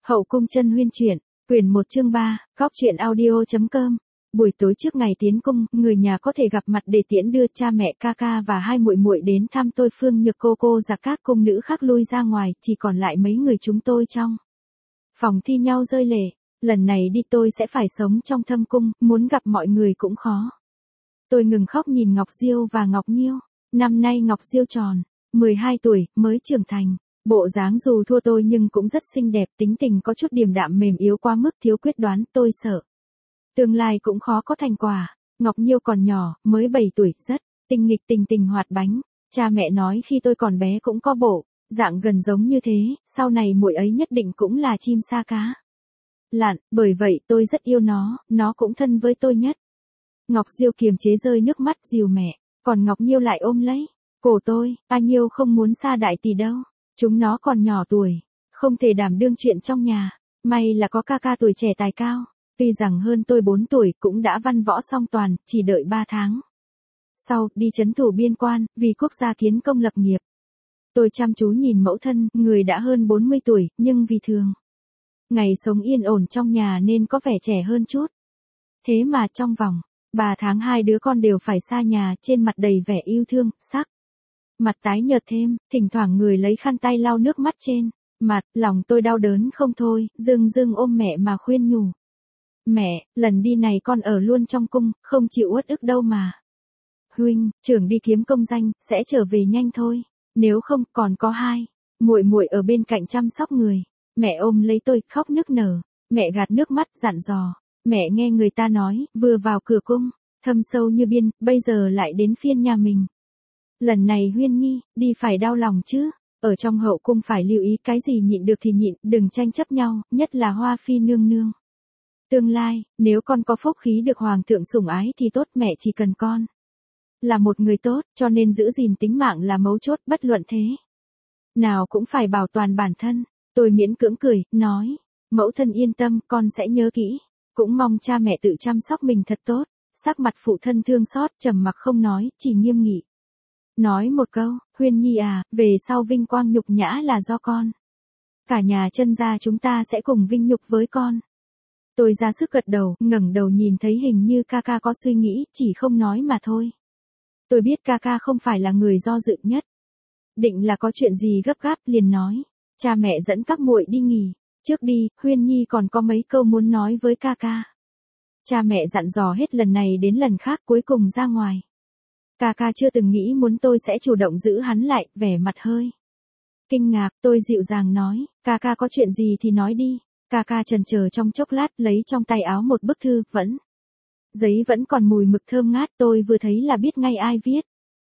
Hậu cung chân huyên truyện, quyển 1 chương 3, góc truyện audio.com. Buổi tối trước ngày tiến cung, người nhà có thể gặp mặt để tiễn đưa cha mẹ ca ca và hai muội muội đến thăm tôi. Phương Nhược cô và các cung nữ khác lui ra ngoài, chỉ còn lại mấy người chúng tôi trong phòng thi nhau rơi lệ. Lần này đi tôi sẽ phải sống trong thâm cung, muốn gặp mọi người cũng khó. Tôi ngừng khóc nhìn Ngọc Diêu và Ngọc Nhiêu. Năm nay Ngọc Diêu tròn 12 tuổi, mới trưởng thành. Bộ dáng dù thua tôi nhưng cũng rất xinh đẹp, tính tình có chút điềm đạm mềm yếu quá mức thiếu quyết đoán, tôi sợ tương lai cũng khó có thành quả. Ngọc Nhiêu còn nhỏ, mới 7 tuổi, rất tinh nghịch, tình hoạt bánh. Cha mẹ nói khi tôi còn bé cũng có bộ dạng gần giống như thế, sau này muội ấy nhất định cũng là chim sa cá lặn, bởi vậy tôi rất yêu nó cũng thân với tôi nhất. Ngọc Diêu kiềm chế rơi nước mắt dìu mẹ, còn Ngọc Nhiêu lại ôm lấy cổ tôi, "A Nhiêu không muốn xa đại tỷ đâu. Chúng nó còn nhỏ tuổi, không thể đảm đương chuyện trong nhà. May là có ca ca tuổi trẻ tài cao, tuy rằng hơn tôi 4 tuổi cũng đã văn võ song toàn, chỉ đợi 3 tháng sau đi trấn thủ biên quan, vì quốc gia kiến công lập nghiệp." Tôi chăm chú nhìn mẫu thân, người đã hơn 40 tuổi, nhưng vì thường ngày sống yên ổn trong nhà nên có vẻ trẻ hơn chút. Thế mà trong vòng 3 tháng hai đứa con đều phải xa nhà, trên mặt đầy vẻ yêu thương, sắc mặt tái nhợt thêm, thỉnh thoảng người lấy khăn tay lau nước mắt trên mặt. Lòng tôi đau đớn không thôi, dưng ôm mẹ mà khuyên nhủ. "Mẹ, lần đi này con ở luôn trong cung, không chịu uất ức đâu mà. Huynh, trưởng đi kiếm công danh, sẽ trở về nhanh thôi. Nếu không, còn có hai muội muội ở bên cạnh chăm sóc người." Mẹ ôm lấy tôi, khóc nức nở. Mẹ gạt nước mắt, dặn dò. Mẹ nghe người ta nói, vừa vào cửa cung, thâm sâu như biên, bây giờ lại đến phiên nhà mình. Lần này Huyên Nhi, đi phải đau lòng chứ. Ở trong hậu cung phải lưu ý, cái gì nhịn được thì nhịn, đừng tranh chấp nhau, nhất là Hoa Phi nương nương. Tương lai, nếu con có phúc khí được hoàng thượng sủng ái thì tốt, mẹ chỉ cần con là một người tốt, cho nên giữ gìn tính mạng là mấu chốt, bất luận thế nào cũng phải bảo toàn bản thân. Tôi miễn cưỡng cười, nói, "Mẫu thân yên tâm, con sẽ nhớ kỹ, cũng mong cha mẹ tự chăm sóc mình thật tốt." Sắc mặt phụ thân thương xót, trầm mặc không nói, chỉ nghiêm nghị nói một câu, "Huyên Nhi à, về sau vinh quang nhục nhã là do con. Cả nhà chân gia chúng ta sẽ cùng vinh nhục với con." Tôi ra sức gật đầu, ngẩng đầu nhìn thấy hình như ca ca có suy nghĩ, chỉ không nói mà thôi. Tôi biết ca ca không phải là người do dự nhất. Định là có chuyện gì gấp gáp, liền nói, "Cha mẹ dẫn các muội đi nghỉ trước đi, Huyên Nhi còn có mấy câu muốn nói với ca ca." Cha mẹ dặn dò hết lần này đến lần khác, cuối cùng ra ngoài. Ca ca chưa từng nghĩ muốn tôi sẽ chủ động giữ hắn lại, vẻ mặt hơi kinh ngạc. Tôi dịu dàng nói, "Ca ca có chuyện gì thì nói đi." Ca ca chần chờ trong chốc lát, lấy trong tay áo một bức thư, giấy vẫn còn mùi mực thơm ngát, tôi vừa thấy là biết ngay ai viết.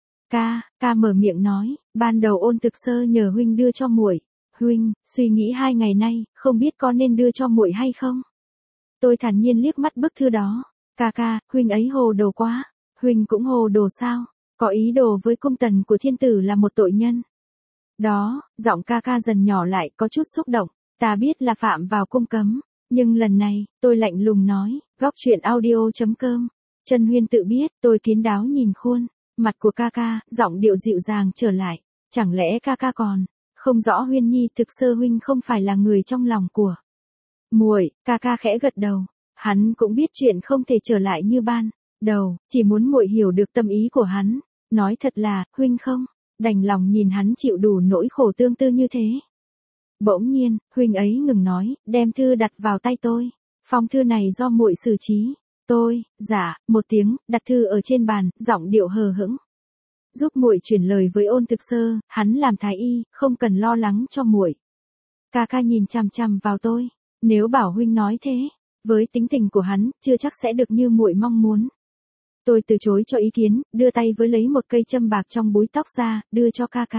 Ca mở miệng nói, "Ban đầu Ôn Thực Sơ nhờ huynh đưa cho muội. Huynh suy nghĩ 2 ngày nay, không biết có nên đưa cho muội hay không." Tôi thản nhiên liếc mắt bức thư đó. "Ca, huynh ấy hồ đồ quá." "Huynh cũng hồ đồ sao? Có ý đồ với cung tần của thiên tử là một tội nhân đó." Giọng ca dần nhỏ lại, có chút xúc động. "Ta biết là phạm vào cung cấm, nhưng lần này," tôi lạnh lùng nói. Góc truyện audio.com. Chân Huyên tự biết. Tôi kín đáo nhìn khuôn mặt của ca, giọng điệu dịu dàng trở lại. "Chẳng lẽ ca còn không rõ Huyên Nhi, Thực Sơ huynh không phải là người trong lòng của muội." Ca khẽ gật đầu. Hắn cũng biết chuyện không thể trở lại như ban đầu, chỉ muốn muội hiểu được tâm ý của hắn. Nói thật là, huynh không đành lòng nhìn hắn chịu đủ nỗi khổ tương tư như thế. Bỗng nhiên, huynh ấy ngừng nói, đem thư đặt vào tay tôi. "Phong thư này do muội xử trí." Tôi, "Dạ." Một tiếng, đặt thư ở trên bàn, giọng điệu hờ hững, "Giúp muội chuyển lời với Ôn Thực Sơ, hắn làm thái y, không cần lo lắng cho muội." Ca nhìn chằm chằm vào tôi. "Nếu bảo huynh nói thế, với tính tình của hắn, chưa chắc sẽ được như muội mong muốn." Tôi từ chối cho ý kiến, đưa tay với lấy một cây châm bạc trong búi tóc ra, đưa cho ca.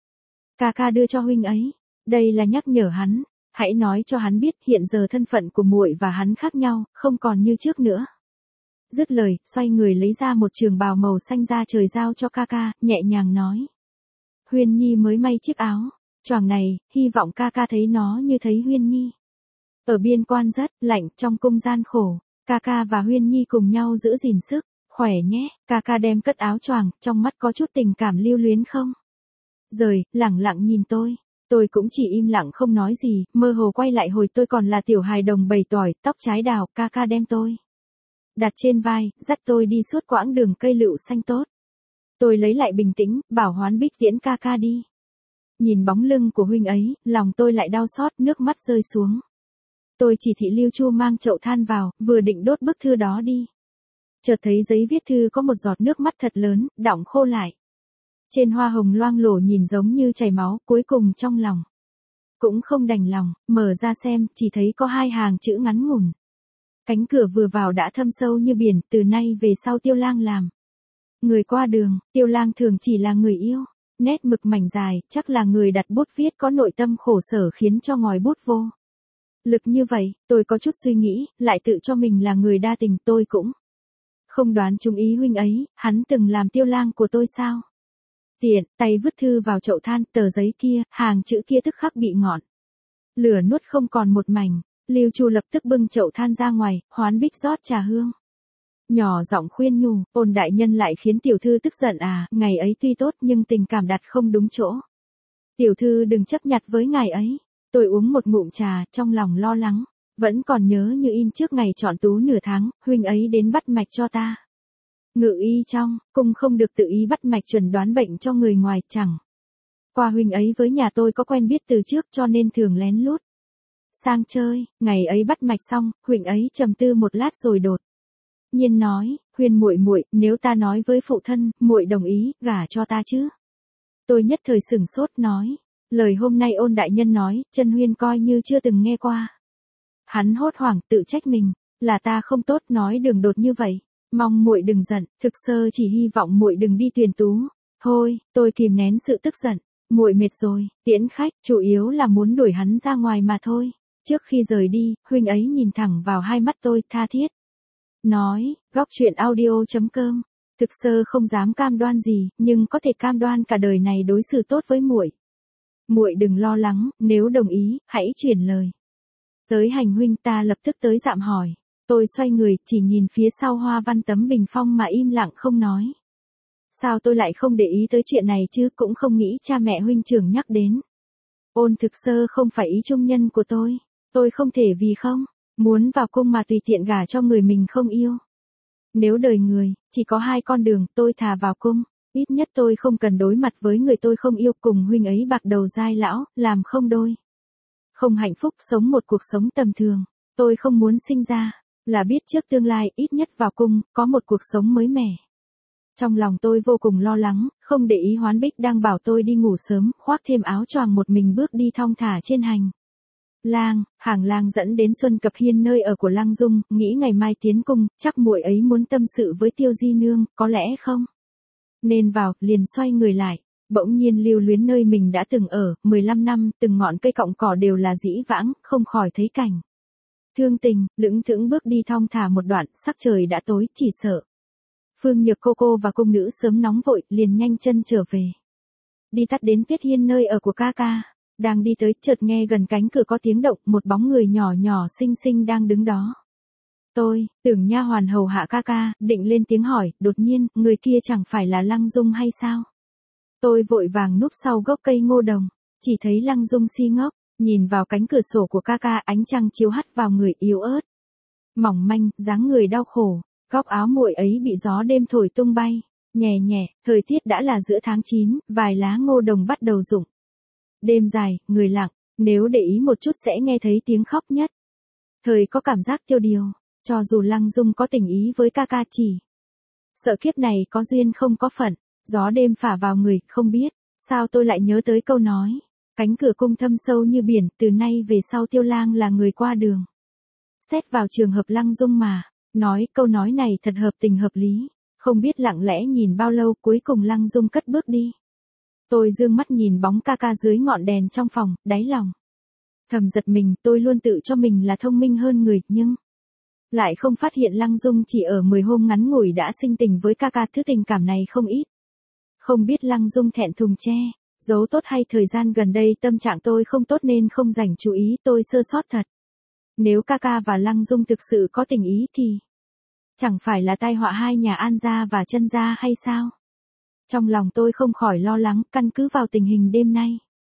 "Ca đưa cho huynh ấy. Đây là nhắc nhở hắn, hãy nói cho hắn biết hiện giờ thân phận của muội và hắn khác nhau, không còn như trước nữa." Dứt lời, xoay người lấy ra một trường bào màu xanh da trời giao cho ca, nhẹ nhàng nói, "Huyên Nhi mới may chiếc áo choàng này, hy vọng ca thấy nó như thấy Huyên Nhi. Ở biên quan rất lạnh, trong cung gian khổ, ca và Huyên Nhi cùng nhau giữ gìn sức khỏe nhé." Ca đem cất áo choàng, trong mắt có chút tình cảm lưu luyến không rời, lẳng lặng nhìn tôi. Tôi cũng chỉ im lặng không nói gì, mơ hồ quay lại hồi tôi còn là tiểu hài đồng 7 tuổi, tóc trái đào, ca ca đem tôi đặt trên vai, dắt tôi đi suốt quãng đường cây lựu xanh tốt. Tôi lấy lại bình tĩnh, bảo Hoán Bích tiễn ca ca đi. Nhìn bóng lưng của huynh ấy, lòng tôi lại đau xót, nước mắt rơi xuống. Tôi chỉ thị Lưu Chu mang chậu than vào, vừa định đốt bức thư đó đi. Chợt thấy giấy viết thư có một giọt nước mắt thật lớn, đọng khô lại. Trên hoa hồng loang lổ nhìn giống như chảy máu, cuối cùng trong lòng cũng không đành lòng, mở ra xem, chỉ thấy có 2 hàng chữ ngắn ngủn. Cánh cửa vừa vào đã thâm sâu như biển, từ nay về sau Tiêu Lang làm người qua đường, Tiêu Lang thường chỉ là người yêu. Nét mực mảnh dài, chắc là người đặt bút viết có nội tâm khổ sở khiến cho ngòi bút vô lực như vậy. Tôi có chút suy nghĩ, lại tự cho mình là người đa tình. Tôi cũng không đoán trúng ý huynh ấy, hắn từng làm Tiêu Lang của tôi sao? Tiện, tay vứt thư vào chậu than, tờ giấy kia, hàng chữ kia tức khắc bị ngọn lửa nuốt không còn một mảnh. Lưu Chu lập tức bưng chậu than ra ngoài, Hoán Bích rót trà hương. Nhỏ giọng khuyên nhủ, Ôn đại nhân lại khiến tiểu thư tức giận à, ngày ấy tuy tốt nhưng tình cảm đặt không đúng chỗ. Tiểu thư đừng chấp nhặt với ngài ấy. Tôi uống một ngụm trà, trong lòng lo lắng. Vẫn còn nhớ như in trước ngày chọn tú nửa tháng, huynh ấy đến bắt mạch cho ta. Ngự y trong, cung không được tự ý bắt mạch chuẩn đoán bệnh cho người ngoài, chẳng qua huynh ấy với nhà tôi có quen biết từ trước cho nên thường lén lút sang chơi. Ngày ấy bắt mạch xong, huynh ấy trầm tư một lát rồi đột nhiên nói, Huyên muội muội, nếu ta nói với phụ thân, muội đồng ý gả cho ta chứ? Tôi nhất thời sửng sốt nói, lời hôm nay Ôn đại nhân nói, chân Huyên coi như chưa từng nghe qua. Hắn hốt hoảng tự trách mình, là ta không tốt nói đường đột như vậy, mong muội đừng giận, thực sơ chỉ hy vọng muội đừng đi tuyển tú. Thôi, tôi kìm nén sự tức giận, muội mệt rồi, tiễn khách, chủ yếu là muốn đuổi hắn ra ngoài mà thôi. Trước khi rời đi, huynh ấy nhìn thẳng vào hai mắt tôi, tha thiết nói, góc truyện audio.com, thực sơ không dám cam đoan gì, nhưng có thể cam đoan cả đời này đối xử tốt với muội. Muội đừng lo lắng, nếu đồng ý, hãy chuyển lời tới hành huynh. Ta lập tức tới dạm hỏi. Tôi xoay người, chỉ nhìn phía sau hoa văn tấm bình phong mà im lặng không nói. Sao tôi lại không để ý tới chuyện này chứ, cũng không nghĩ cha mẹ huynh trưởng nhắc đến. Ôn thực sơ không phải ý trung nhân của tôi không thể vì không muốn vào cung mà tùy tiện gả cho người mình không yêu. Nếu đời người, chỉ có 2 con đường, tôi thà vào cung, ít nhất tôi không cần đối mặt với người tôi không yêu, cùng huynh ấy bạc đầu dai lão, làm không đôi. Không hạnh phúc, sống một cuộc sống tầm thường. Tôi không muốn sinh ra, là biết trước tương lai, ít nhất vào cung, có một cuộc sống mới mẻ. Trong lòng tôi vô cùng lo lắng, không để ý Hoán Bích đang bảo tôi đi ngủ sớm, khoác thêm áo choàng một mình bước đi thong thả trên hành hàng lang dẫn đến Xuân Cập Hiên nơi ở của Lăng Dung, nghĩ ngày mai tiến cung, chắc muội ấy muốn tâm sự với Tiêu Di nương, có lẽ không nên vào, liền xoay người lại, bỗng nhiên lưu luyến nơi mình đã từng ở, 15 năm, từng ngọn cây cọng cỏ đều là dĩ vãng, không khỏi thấy cảnh thương tình, lững thững bước đi thong thả một đoạn, sắc trời đã tối, chỉ sợ Phương Nhược cô và cung nữ sớm nóng vội, liền nhanh chân trở về. Đi tắt đến Tuyết Hiên nơi ở của ca ca. Đang đi tới, chợt nghe gần cánh cửa có tiếng động, một bóng người nhỏ nhỏ xinh xinh đang đứng đó. Tôi tưởng nha hoàn hầu hạ ca ca, định lên tiếng hỏi, đột nhiên, người kia chẳng phải là Lăng Dung hay sao? Tôi vội vàng núp sau gốc cây ngô đồng, chỉ thấy Lăng Dung si ngốc, nhìn vào cánh cửa sổ của ca ca, ánh trăng chiếu hắt vào người yếu ớt, mỏng manh, dáng người đau khổ, góc áo muội ấy bị gió đêm thổi tung bay, nhẹ nhẹ, thời tiết đã là giữa tháng 9, vài lá ngô đồng bắt đầu rụng. Đêm dài, người lặng, nếu để ý một chút sẽ nghe thấy tiếng khóc nhất. Thời có cảm giác tiêu điều, cho dù Lăng Dung có tình ý với ca ca chỉ sợ kiếp này có duyên không có phận, gió đêm phả vào người, không biết sao tôi lại nhớ tới câu nói, cánh cửa cung thâm sâu như biển, từ nay về sau Tiêu Lang là người qua đường. Xét vào trường hợp Lăng Dung mà nói, câu nói này thật hợp tình hợp lý, không biết lặng lẽ nhìn bao lâu, cuối cùng Lăng Dung cất bước đi. Tôi dương mắt nhìn bóng ca ca dưới ngọn đèn trong phòng, đáy lòng thầm giật mình, tôi luôn tự cho mình là thông minh hơn người, nhưng lại không phát hiện Lăng Dung chỉ ở 10 hôm ngắn ngủi đã sinh tình với ca ca, thứ tình cảm này không ít. Không biết Lăng Dung thẹn thùng che giấu tốt hay thời gian gần đây tâm trạng tôi không tốt nên không dành chú ý, tôi sơ sót thật. Nếu ca ca và Lăng Dung thực sự có tình ý thì chẳng phải là tai họa hai nhà An gia và Chân gia hay sao? Trong lòng tôi không khỏi lo lắng, căn cứ vào tình hình đêm nay.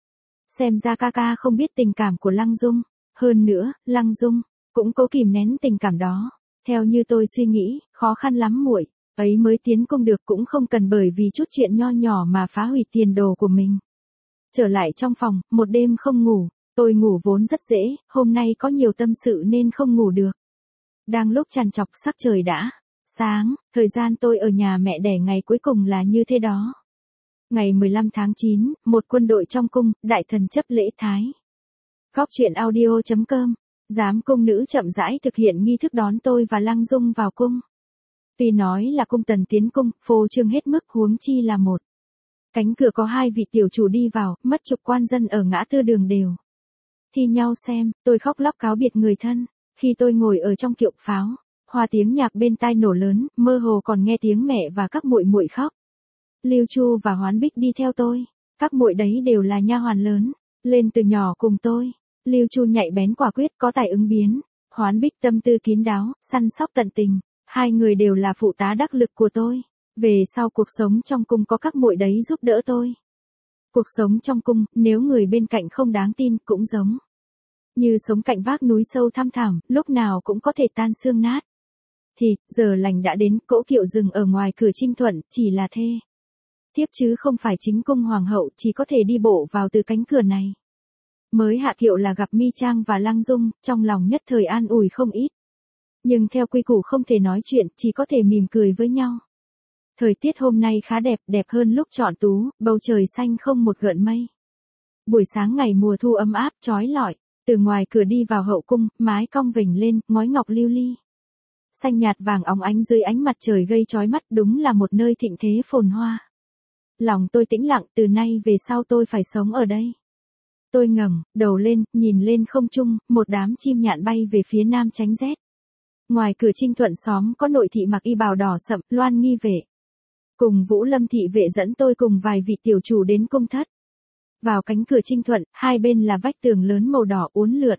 Xem ra ca ca không biết tình cảm của Lăng Dung. Hơn nữa, Lăng Dung cũng cố kìm nén tình cảm đó. Theo như tôi suy nghĩ, khó khăn lắm muội ấy mới tiến công được, cũng không cần bởi vì chút chuyện nho nhỏ mà phá hủy tiền đồ của mình. Trở lại trong phòng, một đêm không ngủ, tôi ngủ vốn rất dễ, hôm nay có nhiều tâm sự nên không ngủ được. Đang lúc trằn trọc sắc trời đã sáng, thời gian tôi ở nhà mẹ đẻ ngày cuối cùng là như thế đó. Ngày 15 tháng 9, một quân đội trong cung, đại thần chấp lễ thái. Góc truyện audio.com, giám cung nữ chậm rãi thực hiện nghi thức đón tôi và Lăng Dung vào cung. Tuy nói là cung tần tiến cung, phô trương hết mức, huống chi là một cánh cửa có hai vị tiểu chủ đi vào, mất chục quan dân ở ngã tư đường đều thi nhau xem. Tôi khóc lóc cáo biệt người thân. Khi tôi ngồi ở trong kiệu pháo, hoa tiếng nhạc bên tai nổ lớn, mơ hồ còn nghe tiếng mẹ và các muội muội khóc. Lưu Chu và Hoán Bích đi theo tôi. Các muội đấy đều là nha hoàn lớn, lên từ nhỏ cùng tôi. Lưu Chu nhạy bén quả quyết, có tài ứng biến. Hoán Bích tâm tư kín đáo, săn sóc tận tình. Hai người đều là phụ tá đắc lực của tôi. Về sau cuộc sống trong cung có các muội đấy giúp đỡ tôi. Cuộc sống trong cung, nếu người bên cạnh không đáng tin, cũng giống như sống cạnh vác núi sâu thăm thẳm, lúc nào cũng có thể tan xương nát. Thì, giờ lành đã đến, cỗ kiệu dừng ở ngoài cửa Trinh Thuận, chỉ là thê thiếp chứ không phải chính cung hoàng hậu, chỉ có thể đi bộ vào từ cánh cửa này. Mới hạ kiệu là gặp Mi Trang và Lăng Dung, trong lòng nhất thời an ủi không ít. Nhưng theo quy củ không thể nói chuyện, chỉ có thể mỉm cười với nhau. Thời tiết hôm nay khá đẹp, đẹp hơn lúc chọn tú, bầu trời xanh không một gợn mây. Buổi sáng ngày mùa thu ấm áp, chói lọi, từ ngoài cửa đi vào hậu cung, mái cong vểnh lên, ngói ngọc lưu ly. Xanh nhạt vàng óng ánh dưới ánh mặt trời gây chói mắt, đúng là một nơi thịnh thế phồn hoa. Lòng tôi tĩnh lặng, từ nay về sau tôi phải sống ở đây. Tôi ngẩng đầu lên, nhìn lên không trung, một đám chim nhạn bay về phía nam tránh rét. Ngoài cửa Trinh Thuận xóm có nội thị mặc y bào đỏ sậm, Loan nghi vệ cùng Vũ Lâm thị vệ dẫn tôi cùng vài vị tiểu chủ đến cung thất. Vào cánh cửa Trinh Thuận, hai bên là vách tường lớn màu đỏ uốn lượn.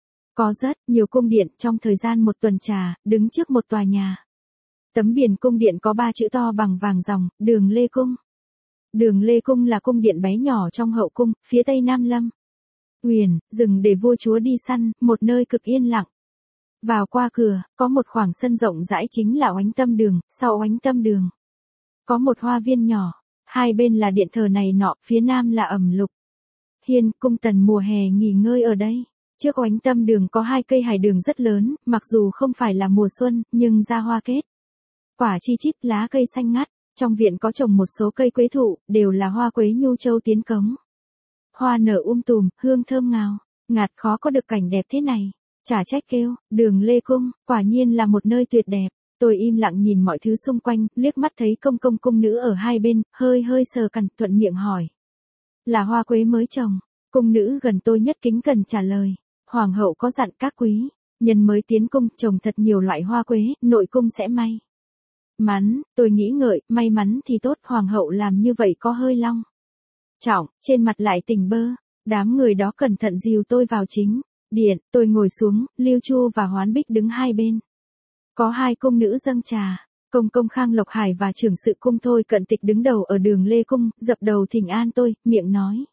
Có rất nhiều cung điện, trong thời gian một tuần trà, đứng trước một tòa nhà. Tấm biển cung điện có 3 chữ to bằng vàng ròng, Đường Lê Cung. Đường Lê Cung là cung điện bé nhỏ trong hậu cung, phía tây Nam Lâm Uyển, rừng để vua chúa đi săn, một nơi cực yên lặng. Vào qua cửa, có một khoảng sân rộng rãi chính là Oánh Tâm Đường, sau Oánh Tâm Đường có một hoa viên nhỏ, hai bên là điện thờ này nọ, phía nam là Ẩm Lục Hiên, cung tần mùa hè nghỉ ngơi ở đây. Trước Oánh Tâm Đường có 2 cây hải đường rất lớn, mặc dù không phải là mùa xuân, nhưng ra hoa kết quả chi chít, lá cây xanh ngắt. Trong viện có trồng một số cây quế thụ, đều là hoa quế nhu châu tiến cống. Hoa nở tùm, hương thơm ngào ngạt, khó có được cảnh đẹp thế này. Chả trách kêu, Đường Lê Cung, quả nhiên là một nơi tuyệt đẹp. Tôi im lặng nhìn mọi thứ xung quanh, liếc mắt thấy công công cung nữ ở hai bên, hơi sờ cằm, thuận miệng hỏi. Là hoa quế mới trồng. Cung nữ gần tôi nhất kính cần trả lời. Hoàng hậu có dặn các quý nhân mới tiến cung trồng thật nhiều loại hoa quế, nội cung sẽ may mắn. Tôi nghĩ ngợi, may mắn thì tốt, hoàng hậu làm như vậy có hơi long trọng, trên mặt lại tỉnh bơ. Đám người đó cẩn thận dìu tôi vào chính điện, tôi ngồi xuống, Lưu Chu và Hoán Bích đứng hai bên. Có 2 cung nữ dâng trà, công công Khang Lộc Hải và trưởng sự cung Thôi Cận Tịch đứng đầu ở Đường Lê Cung, dập đầu thỉnh an tôi, miệng nói.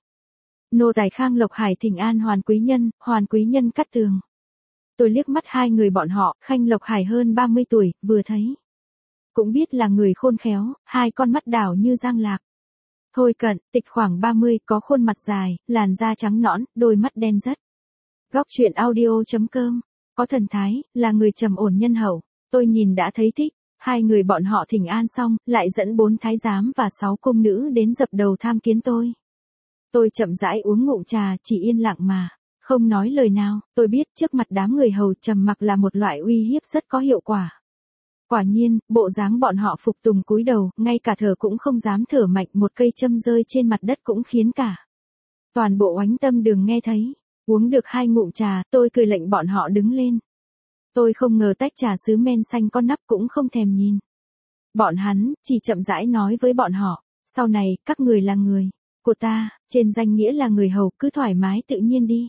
Nô tài Khang Lộc Hải thỉnh an Hoàn quý nhân Cát Tường. Tôi liếc mắt 2 người bọn họ, Khanh Lộc Hải hơn 30 tuổi, vừa thấy cũng biết là người khôn khéo, 2 con mắt đảo như giang lạc. Thôi Cận Tịch khoảng 30, có khuôn mặt dài, làn da trắng nõn, đôi mắt đen rất. Góc truyện audio.com, có thần thái, là người trầm ổn nhân hậu. Tôi nhìn đã thấy thích. 2 người bọn họ thỉnh an xong, lại dẫn 4 thái giám và 6 cung nữ đến dập đầu tham kiến tôi. Tôi chậm rãi uống ngụm trà, chỉ yên lặng mà không nói lời nào. Tôi biết trước mặt đám người hầu trầm mặc là một loại uy hiếp rất có hiệu quả. Quả nhiên, bộ dáng bọn họ phục tùng cúi đầu, ngay cả thở cũng không dám thở mạnh, một cây châm rơi trên mặt đất cũng khiến cả toàn bộ Oánh Tâm Đường nghe thấy. Uống được 2 ngụm trà, tôi cười lệnh bọn họ đứng lên. Tôi không ngờ tách trà sứ men xanh con nắp cũng không thèm nhìn bọn hắn, chỉ chậm rãi nói với bọn họ. Sau này, các người là người của ta, trên danh nghĩa là người hầu, cứ thoải mái tự nhiên đi.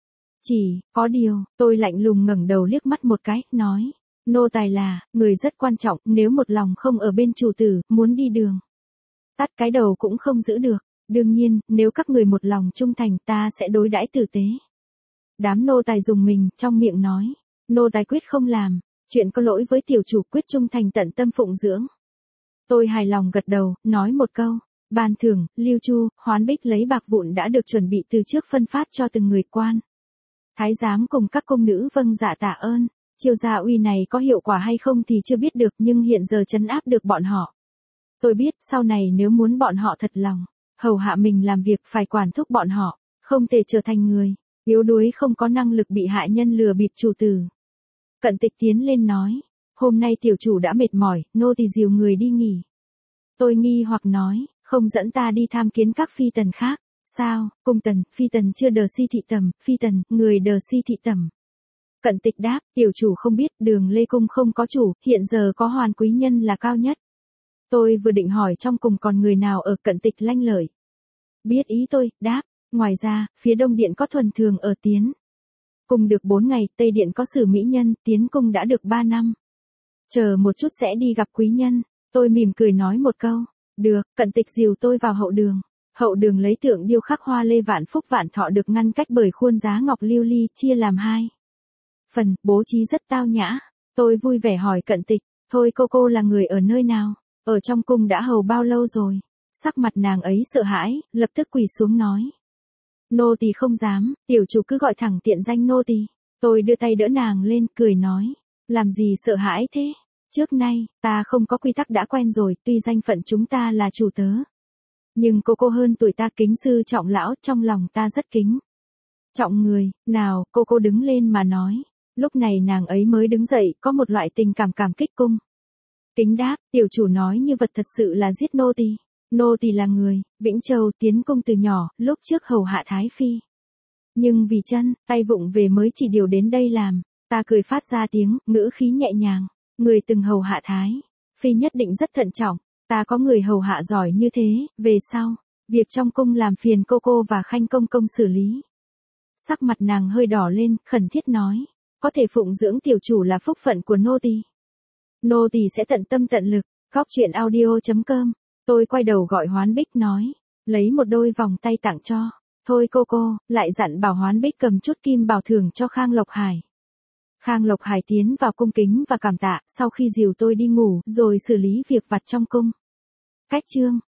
Chỉ có điều, tôi lạnh lùng ngẩng đầu liếc mắt một cái, nói. Nô tài là người rất quan trọng, nếu một lòng không ở bên chủ tử, muốn đi đường tắt cái đầu cũng không giữ được. Đương nhiên, nếu các người một lòng trung thành ta sẽ đối đãi tử tế. Đám nô tài dùng mình, trong miệng nói. Nô tài quyết không làm, chuyện có lỗi với tiểu chủ quyết trung thành tận tâm phụng dưỡng. Tôi hài lòng gật đầu, nói một câu. Ban thưởng, Lưu Chu, Hoán Bích lấy bạc vụn đã được chuẩn bị từ trước phân phát cho từng người quan. Thái giám cùng các công nữ vâng dạ tạ ơn. Chiêu gia uy này có hiệu quả hay không thì chưa biết được nhưng hiện giờ trấn áp được bọn họ. Tôi biết sau này nếu muốn bọn họ thật lòng, hầu hạ mình làm việc phải quản thúc bọn họ, không thể trở thành người yếu đuối không có năng lực bị hại nhân lừa bịp chủ tử. Cận Tịch tiến lên nói, hôm nay tiểu chủ đã mệt mỏi, nô tỳ dìu người đi nghỉ. Tôi nghi hoặc nói, không dẫn ta đi tham kiến các phi tần khác, sao, cung tần, phi tần chưa đờ si thị tầm, phi tần, người đờ si thị tầm. Cận Tịch đáp, tiểu chủ không biết Đường Lê Cung không có chủ, hiện giờ có Hoàn quý nhân là cao nhất. Tôi vừa định hỏi trong cùng còn người nào ở. Cận Tịch lanh lợi. Biết ý tôi, đáp, ngoài ra, phía đông điện có Thuần Thường ở Tiến Cung được 4 ngày, Tây điện có Sử Mỹ Nhân, Tiến Cung đã được 3 năm. Chờ một chút sẽ đi gặp quý nhân. Tôi mỉm cười nói một câu, được. Cận Tịch dìu tôi vào hậu đường. Hậu đường lấy tượng điêu khắc hoa lê vạn phúc vạn thọ được ngăn cách bởi khuôn giá ngọc lưu ly chia làm 2 phần, bố trí rất tao nhã. Tôi vui vẻ hỏi Cận Tịch, thôi cô là người ở nơi nào? Ở trong cung đã hầu bao lâu rồi? Sắc mặt nàng ấy sợ hãi, lập tức quỳ xuống nói. Nô tỳ không dám, tiểu chủ cứ gọi thẳng tiện danh nô tỳ. Tôi đưa tay đỡ nàng lên, cười nói. Làm gì sợ hãi thế? Trước nay, ta không có quy tắc đã quen rồi, tuy danh phận chúng ta là chủ tớ. Nhưng cô hơn tuổi ta kính sư trọng lão, trong lòng ta rất kính trọng người. Nào, cô đứng lên mà nói. Lúc này nàng ấy mới đứng dậy, có một loại tình cảm kích cung kính đáp, tiểu chủ nói như vật thật sự là giết nô tỳ. Nô tỳ là người Vĩnh Châu Tiến Cung từ nhỏ, lúc trước hầu hạ Thái Phi. Nhưng vì chân, tay vụng về mới chỉ điều đến đây làm. Ta cười phát ra tiếng, ngữ khí nhẹ nhàng. Người từng hầu hạ Thái Phi nhất định rất thận trọng. Ta có người hầu hạ giỏi như thế, về sau, việc trong cung làm phiền cô và Khanh công xử lý. Sắc mặt nàng hơi đỏ lên, khẩn thiết nói. Có thể phụng dưỡng tiểu chủ là phúc phận của nô tỳ. Nô tỳ sẽ tận tâm tận lực. Góc truyện audio.com. Tôi quay đầu gọi Hoán Bích nói. Lấy một đôi vòng tay tặng cho. Thôi cô, lại dặn bảo Hoán Bích cầm chút kim bảo thưởng cho Khang Lộc Hải. Khang Lộc Hải tiến vào cung kính và cảm tạ, sau khi dìu tôi đi ngủ, rồi xử lý việc vặt trong cung. Cách chương.